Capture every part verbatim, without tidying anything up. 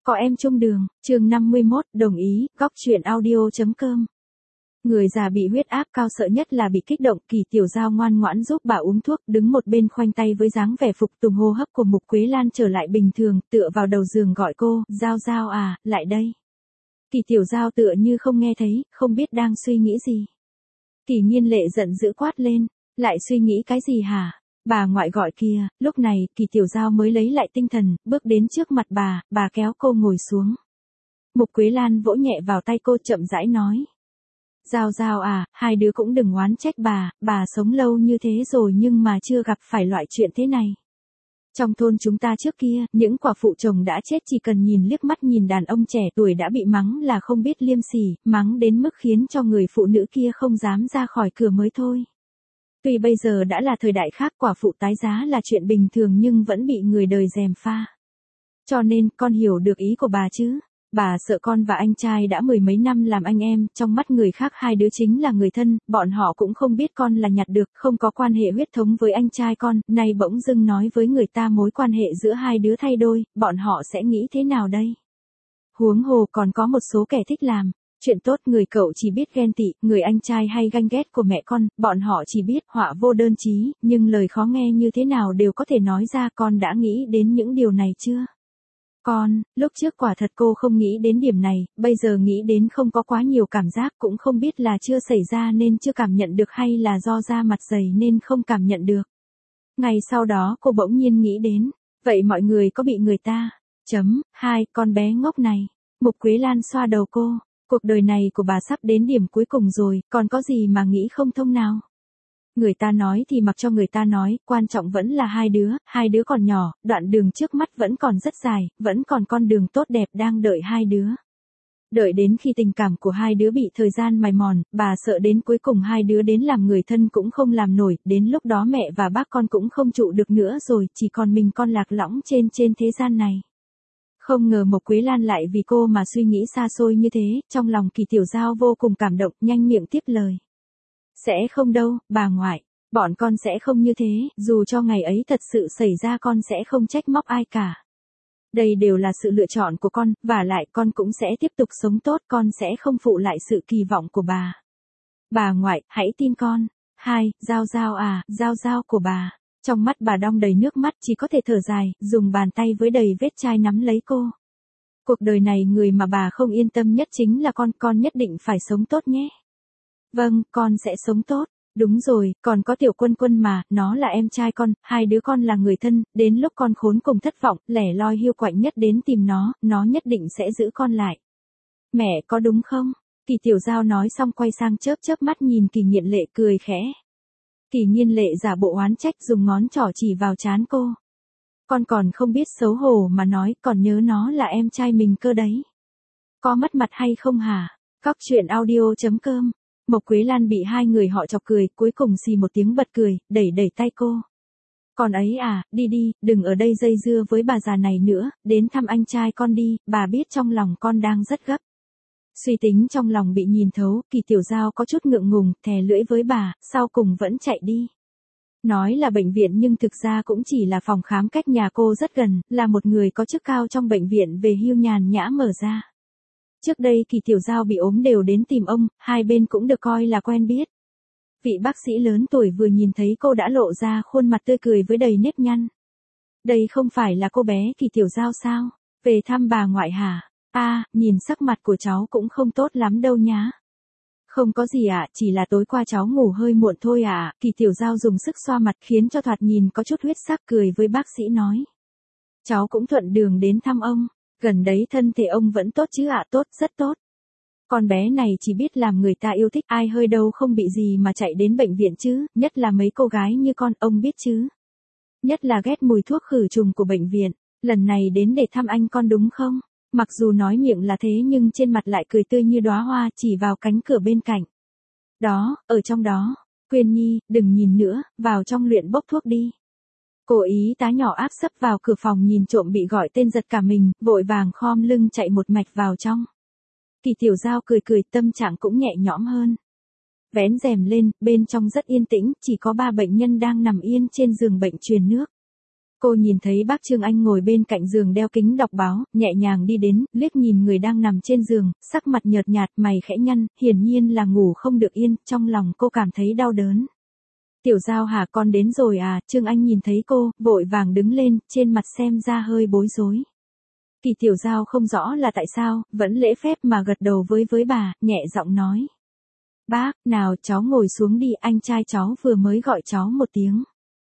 Có em chung đường, chương năm mươi mốt, đồng ý, góc truyện audio.com. Người già bị huyết áp cao sợ nhất là bị kích động. Kỳ Tiểu Giao ngoan ngoãn giúp bà uống thuốc, đứng một bên khoanh tay với dáng vẻ phục tùng. Hô hấp của Mục Quế Lan trở lại bình thường, tựa vào đầu giường gọi cô, Giao Giao à, lại đây. Kỳ Tiểu Giao tựa như không nghe thấy, không biết đang suy nghĩ gì. Kỳ Nhiên Lệ giận dữ quát lên, lại suy nghĩ cái gì hả? Bà ngoại gọi kìa. Lúc này, Kỳ Tiểu Giao mới lấy lại tinh thần, bước đến trước mặt bà, bà kéo cô ngồi xuống. Mục Quế Lan vỗ nhẹ vào tay cô, chậm rãi nói. Giao Giao à, hai đứa cũng đừng oán trách bà, bà sống lâu như thế rồi nhưng mà chưa gặp phải loại chuyện thế này. Trong thôn chúng ta trước kia, những quả phụ chồng đã chết chỉ cần nhìn liếc mắt nhìn đàn ông trẻ tuổi đã bị mắng là không biết liêm sỉ, mắng đến mức khiến cho người phụ nữ kia không dám ra khỏi cửa mới thôi. Tuy bây giờ đã là thời đại khác, quả phụ tái giá là chuyện bình thường nhưng vẫn bị người đời gièm pha. Cho nên, con hiểu được ý của bà chứ. Bà sợ con và anh trai đã mười mấy năm làm anh em, trong mắt người khác hai đứa chính là người thân, bọn họ cũng không biết con là nhặt được, không có quan hệ huyết thống với anh trai con, nay bỗng dưng nói với người ta mối quan hệ giữa hai đứa thay đôi, bọn họ sẽ nghĩ thế nào đây? Huống hồ còn có một số kẻ thích làm chuyện tốt, người cậu chỉ biết ghen tị, người anh trai hay ganh ghét của mẹ con, bọn họ chỉ biết họa vô đơn chí, nhưng lời khó nghe như thế nào đều có thể nói ra. Con đã nghĩ đến những điều này chưa? Con, lúc trước quả thật cô không nghĩ đến điểm này, bây giờ nghĩ đến không có quá nhiều cảm giác, cũng không biết là chưa xảy ra nên chưa cảm nhận được hay là do da mặt dày nên không cảm nhận được. Ngày sau đó cô bỗng nhiên nghĩ đến, vậy mọi người có bị người ta, chấm, hai, con bé ngốc này. Mục Quế Lan xoa đầu cô, cuộc đời này của bà sắp đến điểm cuối cùng rồi, còn có gì mà nghĩ không thông nào. Người ta nói thì mặc cho người ta nói, quan trọng vẫn là hai đứa, hai đứa còn nhỏ, đoạn đường trước mắt vẫn còn rất dài, vẫn còn con đường tốt đẹp đang đợi hai đứa. Đợi đến khi tình cảm của hai đứa bị thời gian mài mòn, bà sợ đến cuối cùng hai đứa đến làm người thân cũng không làm nổi, đến lúc đó mẹ và bác con cũng không trụ được nữa rồi, chỉ còn mình con lạc lõng trên trên thế gian này. Không ngờ Mộc Quế Lan lại vì cô mà suy nghĩ xa xôi như thế, trong lòng Kỳ Tiểu Giao vô cùng cảm động, nhanh miệng tiếp lời. Sẽ không đâu, bà ngoại, bọn con sẽ không như thế, dù cho ngày ấy thật sự xảy ra con sẽ không trách móc ai cả. Đây đều là sự lựa chọn của con, và lại con cũng sẽ tiếp tục sống tốt, con sẽ không phụ lại sự kỳ vọng của bà. Bà ngoại, hãy tin con. Hai, Giao Giao à, Giao Giao của bà. Trong mắt bà đong đầy nước mắt, chỉ có thể thở dài, dùng bàn tay với đầy vết chai nắm lấy cô. Cuộc đời này người mà bà không yên tâm nhất chính là con, con nhất định phải sống tốt nhé. Vâng, con sẽ sống tốt. Đúng rồi, còn có Tiểu Quân Quân mà, nó là em trai con, hai đứa con là người thân, đến lúc con khốn cùng thất vọng, lẻ loi hiu quạnh nhất đến tìm nó, nó nhất định sẽ giữ con lại. Mẹ có đúng không? Kỳ Tiểu Giao nói xong quay sang chớp chớp mắt nhìn Kỳ Nhiên Lệ cười khẽ. Kỳ Nhiên Lệ giả bộ oán trách dùng ngón trỏ chỉ vào trán cô. Con còn không biết xấu hổ mà nói, còn nhớ nó là em trai mình cơ đấy. Có mất mặt hay không hả? Góc truyện audio.com. Mộc Quế Lan bị hai người họ chọc cười, cuối cùng xì một tiếng bật cười, đẩy đẩy tay cô. Còn ấy à, đi đi, đừng ở đây dây dưa với bà già này nữa, đến thăm anh trai con đi, bà biết trong lòng con đang rất gấp. Suy tính trong lòng bị nhìn thấu, Kỳ Tiểu Giao có chút ngượng ngùng, thè lưỡi với bà, sau cùng vẫn chạy đi. Nói là bệnh viện nhưng thực ra cũng chỉ là phòng khám cách nhà cô rất gần, là một người có chức cao trong bệnh viện về hưu nhàn nhã mở ra. Trước đây Kỳ Tiểu Giao bị ốm đều đến tìm ông, hai bên cũng được coi là quen biết. Vị bác sĩ lớn tuổi vừa nhìn thấy cô đã lộ ra khuôn mặt tươi cười với đầy nếp nhăn. Đây không phải là cô bé Kỳ Tiểu Giao sao? Về thăm bà ngoại hả? A, à, nhìn sắc mặt của cháu cũng không tốt lắm đâu nhá. Không có gì ạ, à, chỉ là tối qua cháu ngủ hơi muộn thôi ạ. À. Kỳ Tiểu Giao dùng sức xoa mặt khiến cho thoạt nhìn có chút huyết sắc, cười với bác sĩ nói. Cháu cũng thuận đường đến thăm ông. Gần đấy thân thể ông vẫn tốt chứ ạ? À, tốt, rất tốt. Con bé này chỉ biết làm người ta yêu thích, ai hơi đâu không bị gì mà chạy đến bệnh viện chứ, nhất là mấy cô gái như con, ông biết chứ. Nhất là ghét mùi thuốc khử trùng của bệnh viện, lần này đến để thăm anh con đúng không? Mặc dù nói miệng là thế nhưng trên mặt lại cười tươi như đóa hoa, chỉ vào cánh cửa bên cạnh. Đó, ở trong đó, Quyên Nhi, đừng nhìn nữa, vào trong luyện bốc thuốc đi. Cô ý tá nhỏ áp sấp vào cửa phòng nhìn trộm bị gọi tên giật cả mình, vội vàng khom lưng chạy một mạch vào trong. Kỳ Tiểu Giao cười cười, tâm trạng cũng nhẹ nhõm hơn. Vén rèm lên, bên trong rất yên tĩnh, chỉ có ba bệnh nhân đang nằm yên trên giường bệnh truyền nước. Cô nhìn thấy bác Trương Anh ngồi bên cạnh giường đeo kính đọc báo, nhẹ nhàng đi đến, liếc nhìn người đang nằm trên giường, sắc mặt nhợt nhạt, mày khẽ nhăn, hiển nhiên là ngủ không được yên, trong lòng cô cảm thấy đau đớn. Tiểu Giao hả, con đến rồi à? Trương Anh nhìn thấy cô, vội vàng đứng lên, trên mặt xem ra hơi bối rối. Kỳ Tiểu Giao không rõ là tại sao, vẫn lễ phép mà gật đầu với với bà, nhẹ giọng nói. Bác, nào cháu ngồi xuống đi, anh trai cháu vừa mới gọi cháu một tiếng.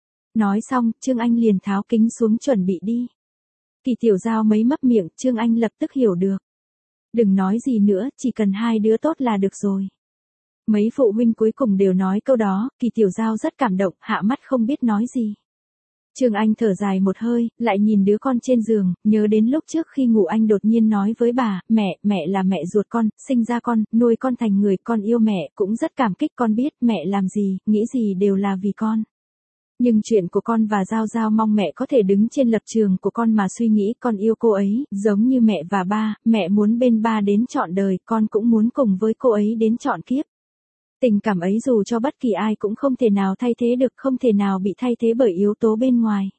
Nói xong, Trương Anh liền tháo kính xuống chuẩn bị đi. Kỳ Tiểu Giao mấy mấp miệng, Trương Anh lập tức hiểu được. Đừng nói gì nữa, chỉ cần hai đứa tốt là được rồi. Mấy phụ huynh cuối cùng đều nói câu đó, Kỳ Tiểu Giao rất cảm động, hạ mắt không biết nói gì. Trương Anh thở dài một hơi, lại nhìn đứa con trên giường, nhớ đến lúc trước khi ngủ anh đột nhiên nói với bà, mẹ, mẹ là mẹ ruột con, sinh ra con, nuôi con thành người, con yêu mẹ, cũng rất cảm kích, con biết mẹ làm gì, nghĩ gì đều là vì con. Nhưng chuyện của con và Giao Giao mong mẹ có thể đứng trên lập trường của con mà suy nghĩ, con yêu cô ấy, giống như mẹ và ba, mẹ muốn bên ba đến trọn đời, con cũng muốn cùng với cô ấy đến trọn kiếp. Tình cảm ấy dù cho bất kỳ ai cũng không thể nào thay thế được, không thể nào bị thay thế bởi yếu tố bên ngoài.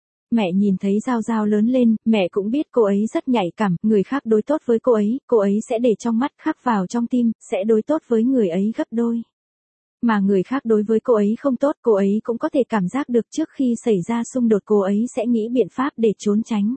Mẹ nhìn thấy Giao Giao lớn lên, mẹ cũng biết cô ấy rất nhạy cảm, người khác đối tốt với cô ấy, cô ấy sẽ để trong mắt, khắc vào trong tim, sẽ đối tốt với người ấy gấp đôi. Mà người khác đối với cô ấy không tốt, cô ấy cũng có thể cảm giác được, trước khi xảy ra xung đột cô ấy sẽ nghĩ biện pháp để trốn tránh.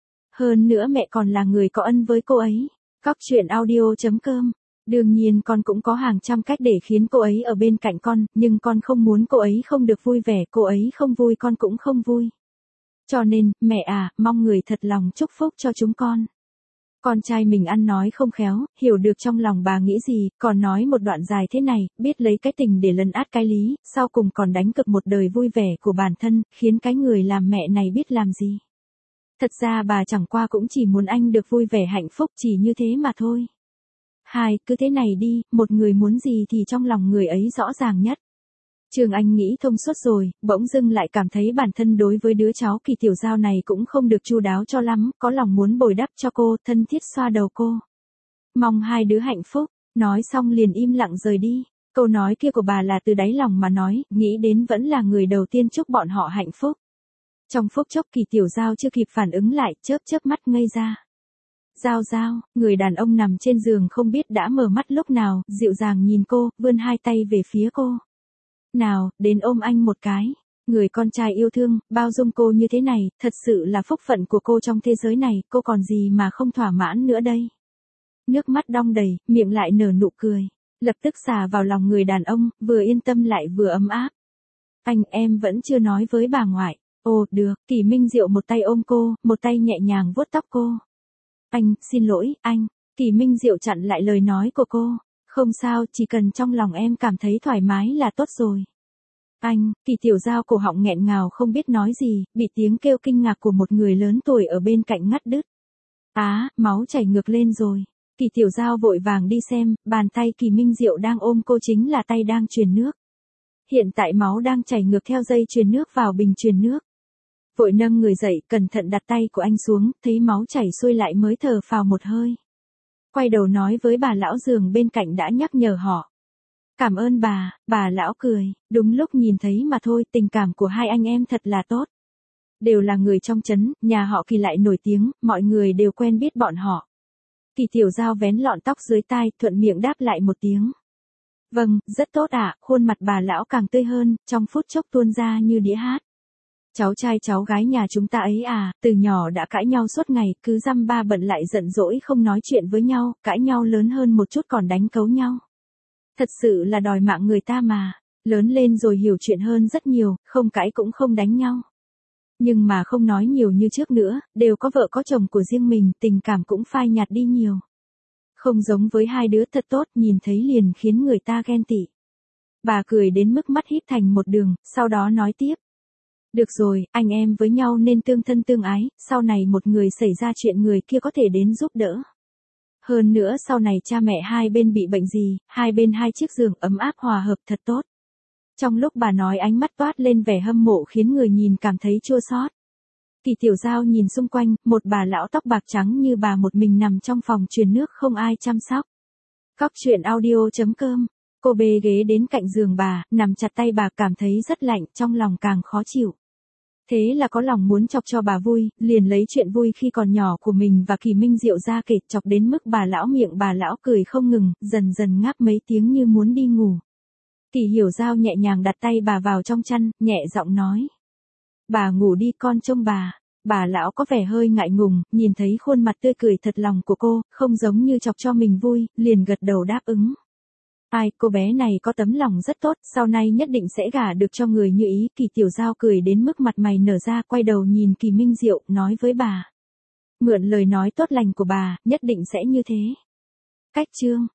Hơn nữa mẹ còn là người có ân với cô ấy. Cóc truyện audio chấm com. Đương nhiên con cũng có hàng trăm cách để khiến cô ấy ở bên cạnh con, nhưng con không muốn cô ấy không được vui vẻ, cô ấy không vui con cũng không vui. Cho nên, mẹ à, mong người thật lòng chúc phúc cho chúng con. Con trai mình ăn nói không khéo, hiểu được trong lòng bà nghĩ gì, còn nói một đoạn dài thế này, biết lấy cái tình để lấn át cái lý, sau cùng còn đánh cược một đời vui vẻ của bản thân, khiến cái người làm mẹ này biết làm gì. Thật ra bà chẳng qua cũng chỉ muốn anh được vui vẻ hạnh phúc, chỉ như thế mà thôi. Hai, cứ thế này đi, một người muốn gì thì trong lòng người ấy rõ ràng nhất. Trương Anh nghĩ thông suốt rồi, bỗng dưng lại cảm thấy bản thân đối với đứa cháu Kỳ Tiểu Giao này cũng không được chu đáo cho lắm, có lòng muốn bồi đắp cho cô, thân thiết xoa đầu cô. Mong hai đứa hạnh phúc, nói xong liền im lặng rời đi. Câu nói kia của bà là từ đáy lòng mà nói, nghĩ đến vẫn là người đầu tiên chúc bọn họ hạnh phúc. Trong phút chốc Kỳ Tiểu Giao chưa kịp phản ứng lại, chớp chớp mắt ngây ra. Giao Giao, người đàn ông nằm trên giường không biết đã mở mắt lúc nào, dịu dàng nhìn cô, vươn hai tay về phía cô. Nào, đến ôm anh một cái. Người con trai yêu thương, bao dung cô như thế này, thật sự là phúc phận của cô trong thế giới này, cô còn gì mà không thỏa mãn nữa đây. Nước mắt đong đầy, miệng lại nở nụ cười. Lập tức xả vào lòng người đàn ông, vừa yên tâm lại vừa ấm áp. Anh, em vẫn chưa nói với bà ngoại. Ồ, được, Kỳ Minh Diệu một tay ôm cô, một tay nhẹ nhàng vuốt tóc cô. Anh, xin lỗi, anh. Kỳ Minh Diệu chặn lại lời nói của cô. Không sao, chỉ cần trong lòng em cảm thấy thoải mái là tốt rồi. Anh, Kỳ Tiểu Giao cổ họng nghẹn ngào không biết nói gì, bị tiếng kêu kinh ngạc của một người lớn tuổi ở bên cạnh ngắt đứt. Á, máu chảy ngược lên rồi. Kỳ Tiểu Giao vội vàng đi xem, bàn tay Kỳ Minh Diệu đang ôm cô chính là tay đang truyền nước. Hiện tại máu đang chảy ngược theo dây truyền nước vào bình truyền nước. Vội nâng người dậy, cẩn thận đặt tay của anh xuống, thấy máu chảy xuôi lại mới thở phào một hơi. Quay đầu nói với bà lão giường bên cạnh đã nhắc nhở họ. Cảm ơn bà, bà lão cười, đúng lúc nhìn thấy mà thôi, tình cảm của hai anh em thật là tốt. Đều là người trong trấn, nhà họ Kỳ lại nổi tiếng, mọi người đều quen biết bọn họ. Kỳ Tiểu Giao vén lọn tóc dưới tai, thuận miệng đáp lại một tiếng. Vâng, rất tốt ạ, khuôn mặt bà lão càng tươi hơn, trong phút chốc tuôn ra như đĩa hát. Cháu trai cháu gái nhà chúng ta ấy à, từ nhỏ đã cãi nhau suốt ngày, cứ dăm ba bận lại giận dỗi không nói chuyện với nhau, cãi nhau lớn hơn một chút còn đánh cấu nhau. Thật sự là đòi mạng người ta mà, lớn lên rồi hiểu chuyện hơn rất nhiều, không cãi cũng không đánh nhau. Nhưng mà không nói nhiều như trước nữa, đều có vợ có chồng của riêng mình, tình cảm cũng phai nhạt đi nhiều. Không giống với hai đứa thật tốt, nhìn thấy liền khiến người ta ghen tị. Bà cười đến mức mắt híp thành một đường, sau đó nói tiếp. Được rồi, anh em với nhau nên tương thân tương ái, sau này một người xảy ra chuyện người kia có thể đến giúp đỡ. Hơn nữa sau này cha mẹ hai bên bị bệnh gì, hai bên hai chiếc giường ấm áp hòa hợp thật tốt. Trong lúc bà nói ánh mắt toát lên vẻ hâm mộ khiến người nhìn cảm thấy chua xót. Kỳ Tiểu Giao nhìn xung quanh, một bà lão tóc bạc trắng như bà một mình nằm trong phòng truyền nước không ai chăm sóc. Cóc truyện audio chấm com. Cô bê ghế đến cạnh giường bà, nằm chặt tay bà cảm thấy rất lạnh, trong lòng càng khó chịu. Thế là có lòng muốn chọc cho bà vui, liền lấy chuyện vui khi còn nhỏ của mình và Kỳ Minh Diệu ra kể, chọc đến mức bà lão miệng bà lão cười không ngừng, dần dần ngáp mấy tiếng như muốn đi ngủ. Kỳ Hiểu Giao nhẹ nhàng đặt tay bà vào trong chăn, nhẹ giọng nói. Bà ngủ đi, con trông bà. Bà lão có vẻ hơi ngại ngùng, nhìn thấy khuôn mặt tươi cười thật lòng của cô, không giống như chọc cho mình vui, liền gật đầu đáp ứng. Ai, cô bé này có tấm lòng rất tốt, sau này nhất định sẽ gả được cho người như ý. Kỳ Tiểu Giao cười đến mức mặt mày nở ra, quay đầu nhìn Kỳ Minh Diệu, nói với bà. Mượn lời nói tốt lành của bà, nhất định sẽ như thế. Cách chương